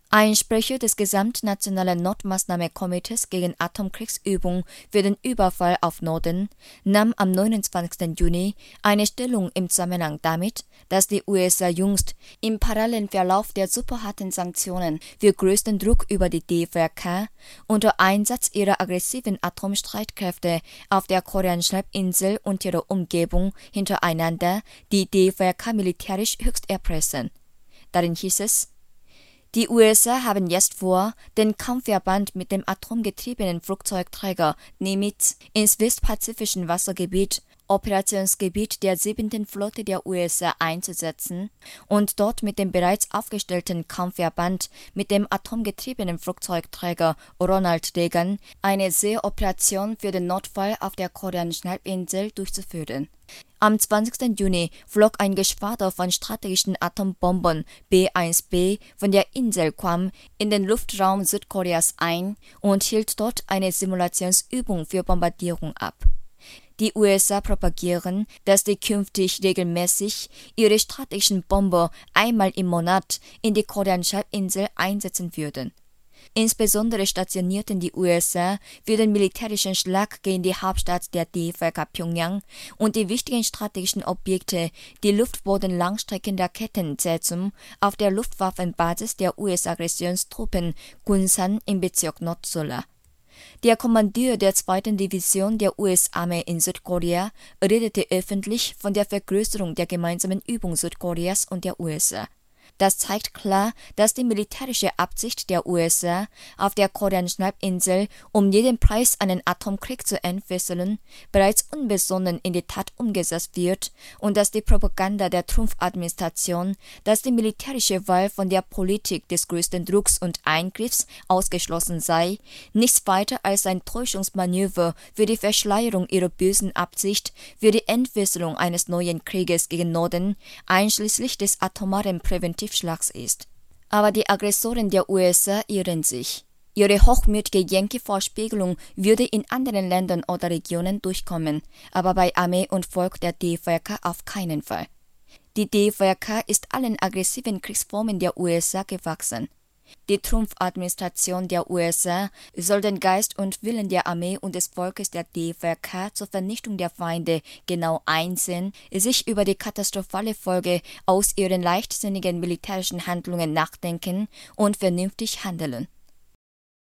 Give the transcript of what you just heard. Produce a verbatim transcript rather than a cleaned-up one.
Ein Sprecher des gesamtnationalen Notmaßnahmekomitees gegen Atomkriegsübung für den Überfall auf Norden nahm am neunundzwanzigsten Juni eine Stellung im Zusammenhang damit, dass die U S A jüngst im parallelen Verlauf der superharten Sanktionen für größten Druck über die D V R K unter Einsatz ihrer aggressiven Atomstreitkräfte auf der koreanischen Halbinsel und ihrer Umgebung hintereinander die D V R K militärisch höchst erpressen. Darin hieß es: Die U S A haben jetzt vor, den Kampfverband mit dem atomgetriebenen Flugzeugträger Nimitz ins westpazifischen Wassergebiet, Operationsgebiet der siebten Flotte der U S A, einzusetzen und dort mit dem bereits aufgestellten Kampfverband mit dem atomgetriebenen Flugzeugträger Ronald Reagan eine Seeoperation für den Notfall auf der koreanischen Halbinsel durchzuführen. Am zwanzigsten Juni flog ein Geschwader von strategischen Atombombern B eins B von der Insel Guam in den Luftraum Südkoreas ein und hielt dort eine Simulationsübung für Bombardierung ab. Die U S A propagieren, dass sie künftig regelmäßig ihre strategischen Bomber einmal im Monat in die koreanische Halbinsel einsetzen würden. Insbesondere stationierten die U S A für den militärischen Schlag gegen die Hauptstadt der D V R K Pyongyang und die wichtigen strategischen Objekte die Luftboden-Langstreckenraketen Tsaesum auf der Luftwaffenbasis der U S-Aggressionstruppen Gunsan im Bezirk Nord-Sola. Der Kommandeur der zweiten Division der U S-Armee in Südkorea redete öffentlich von der Vergrößerung der gemeinsamen Übung Südkoreas und der U S A. Das zeigt klar, dass die militärische Absicht der U S A, auf der koreanischen Halbinsel um jeden Preis einen Atomkrieg zu entfesseln, bereits unbesonnen in die Tat umgesetzt wird und dass die Propaganda der Trump-Administration, dass die militärische Wahl von der Politik des größten Drucks und Eingriffs ausgeschlossen sei, nichts weiter als ein Täuschungsmanöver für die Verschleierung ihrer bösen Absicht für die Entfesselung eines neuen Krieges gegen Norden, einschließlich des atomaren Präventivschlags ist. Aber die Aggressoren der U S A irren sich. Ihre hochmütige Yankee-Vorspiegelung würde in anderen Ländern oder Regionen durchkommen, aber bei Armee und Volk der D V R K auf keinen Fall. Die D V R K ist allen aggressiven Kriegsformen der U S A gewachsen. Die Trump-Administration der U S A soll den Geist und Willen der Armee und des Volkes der D V R K zur Vernichtung der Feinde genau einsehen, sich über die katastrophale Folge aus ihren leichtsinnigen militärischen Handlungen nachdenken und vernünftig handeln.